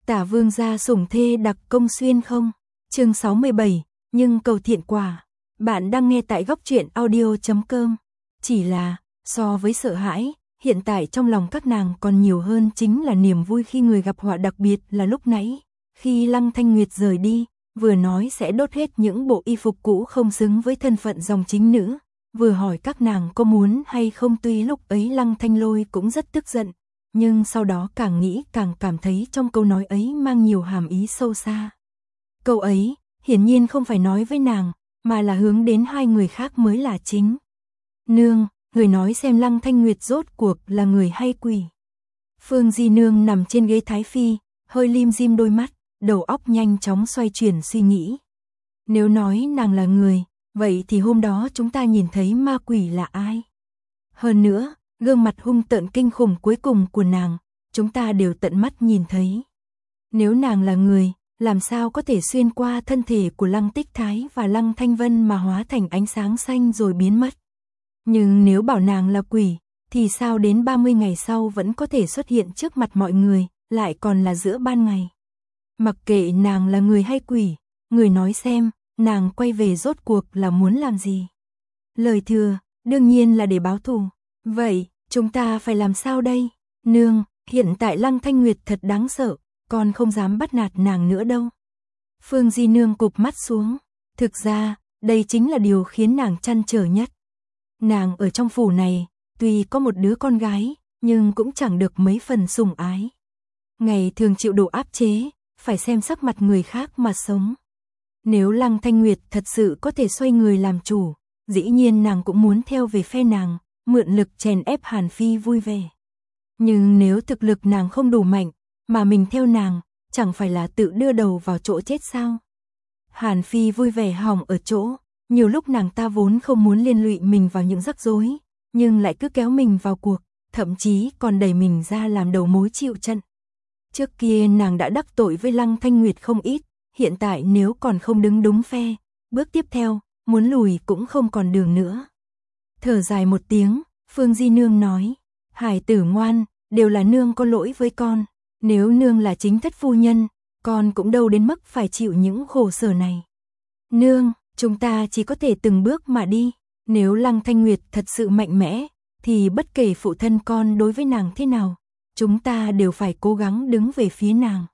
Tả vương gia sủng thê đặc công xuyên không? Chương 67, nhưng cầu thiện quả. Bạn đang nghe tại góc truyện audio.com. Chỉ là, so với sợ hãi, hiện tại trong lòng các nàng còn nhiều hơn chính là niềm vui khi người gặp họa, đặc biệt là lúc nãy, khi Lăng Thanh Nguyệt rời đi, vừa nói sẽ đốt hết những bộ y phục cũ không xứng với thân phận dòng chính nữ, vừa hỏi các nàng có muốn hay không. Tuy lúc ấy Lăng Thanh Lôi cũng rất tức giận, nhưng sau đó càng nghĩ càng cảm thấy trong câu nói ấy mang nhiều hàm ý sâu xa. Câu ấy, hiển nhiên không phải nói với nàng, mà là hướng đến hai người khác mới là chính. Nương, người nói xem Lăng Thanh Nguyệt rốt cuộc là người hay quỷ. Phương Di Nương nằm trên ghế thái phi, hơi lim dim đôi mắt, đầu óc nhanh chóng xoay chuyển suy nghĩ. Nếu nói nàng là người, vậy thì hôm đó chúng ta nhìn thấy ma quỷ là ai? Hơn nữa, gương mặt hung tợn kinh khủng cuối cùng của nàng, chúng ta đều tận mắt nhìn thấy. Nếu nàng là người, làm sao có thể xuyên qua thân thể của Lăng Tích Thái và Lăng Thanh Vân mà hóa thành ánh sáng xanh rồi biến mất? Nhưng nếu bảo nàng là quỷ, thì sao đến 30 ngày sau vẫn có thể xuất hiện trước mặt mọi người, lại còn là giữa ban ngày? Mặc kệ nàng là người hay quỷ, người nói xem, nàng quay về rốt cuộc là muốn làm gì? Lời thừa, đương nhiên là để báo thù. Vậy, chúng ta phải làm sao đây? Nương, hiện tại Lăng Thanh Nguyệt thật đáng sợ, con không dám bắt nạt nàng nữa đâu. Phương Di Nương cụp mắt xuống. Thực ra, đây chính là điều khiến nàng trăn trở nhất. Nàng ở trong phủ này, tuy có một đứa con gái, nhưng cũng chẳng được mấy phần sủng ái. Ngày thường chịu đủ áp chế, phải xem sắc mặt người khác mà sống. Nếu Lăng Thanh Nguyệt thật sự có thể xoay người làm chủ, dĩ nhiên nàng cũng muốn theo về phe nàng, mượn lực chèn ép Hàn Phi vui vẻ. Nhưng nếu thực lực nàng không đủ mạnh, mà mình theo nàng, chẳng phải là tự đưa đầu vào chỗ chết sao? Hàn Phi vui vẻ hỏng ở chỗ, nhiều lúc nàng ta vốn không muốn liên lụy mình vào những rắc rối, nhưng lại cứ kéo mình vào cuộc, thậm chí còn đẩy mình ra làm đầu mối chịu trận. Trước kia nàng đã đắc tội với Lăng Thanh Nguyệt không ít, hiện tại nếu còn không đứng đúng phe, bước tiếp theo, muốn lùi cũng không còn đường nữa. Thở dài một tiếng, Phương Di Nương nói, hải tử ngoan, đều là nương có lỗi với con, nếu nương là chính thất phu nhân, con cũng đâu đến mức phải chịu những khổ sở này. Nương, chúng ta chỉ có thể từng bước mà đi, nếu Lăng Thanh Nguyệt thật sự mạnh mẽ, thì bất kể phụ thân con đối với nàng thế nào, chúng ta đều phải cố gắng đứng về phía nàng.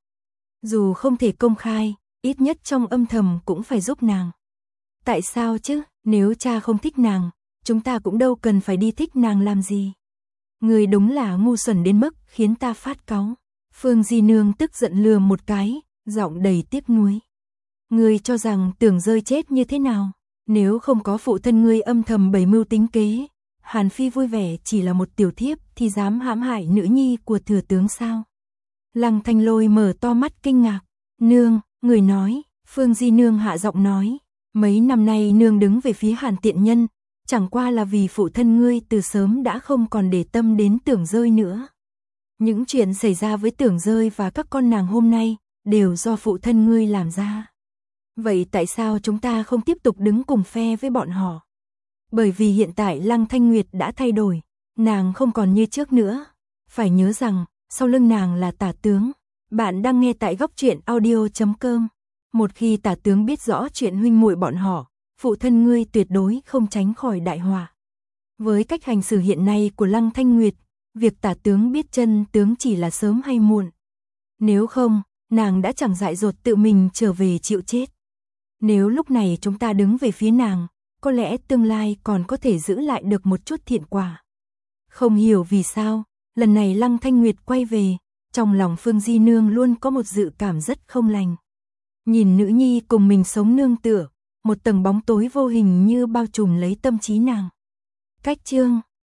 Dù không thể công khai, ít nhất trong âm thầm cũng phải giúp nàng. Tại sao chứ, nếu cha không thích nàng, chúng ta cũng đâu cần phải đi thích nàng làm gì. Người đúng là ngu xuẩn đến mức khiến ta phát cáu. Phương Di Nương tức giận lừa một cái, giọng đầy tiếc nuối. Ngươi cho rằng tưởng rơi chết như thế nào? Nếu không có phụ thân ngươi âm thầm bày mưu tính kế, Hàn Phi vui vẻ chỉ là một tiểu thiếp thì dám hãm hại nữ nhi của thừa tướng sao? Lăng Thanh Lôi mở to mắt kinh ngạc. Nương, người nói. Phương Di Nương hạ giọng nói. Mấy năm nay nương đứng về phía Hàn tiện nhân, chẳng qua là vì phụ thân ngươi từ sớm đã không còn để tâm đến Tưởng Rơi nữa. Những chuyện xảy ra với Tưởng Rơi và các con nàng hôm nay, đều do phụ thân ngươi làm ra. Vậy tại sao chúng ta không tiếp tục đứng cùng phe với bọn họ? Bởi vì hiện tại Lăng Thanh Nguyệt đã thay đổi, nàng không còn như trước nữa. Phải nhớ rằng, sau lưng nàng là Tả tướng. Bạn đang nghe tại góc truyện audio.com. Một khi Tả tướng biết rõ chuyện huynh muội bọn họ, phụ thân ngươi tuyệt đối không tránh khỏi đại họa. Với cách hành xử hiện nay của Lăng Thanh Nguyệt, việc Tả tướng biết chân tướng chỉ là sớm hay muộn. Nếu không, nàng đã chẳng dại dột tự mình trở về chịu chết. Nếu lúc này chúng ta đứng về phía nàng, có lẽ tương lai còn có thể giữ lại được một chút thiện quả. Không hiểu vì sao, lần này Lăng Thanh Nguyệt quay về, trong lòng Phương Di Nương luôn có một dự cảm rất không lành. Nhìn nữ nhi cùng mình sống nương tựa, một tầng bóng tối vô hình như bao trùm lấy tâm trí nàng. Cách chương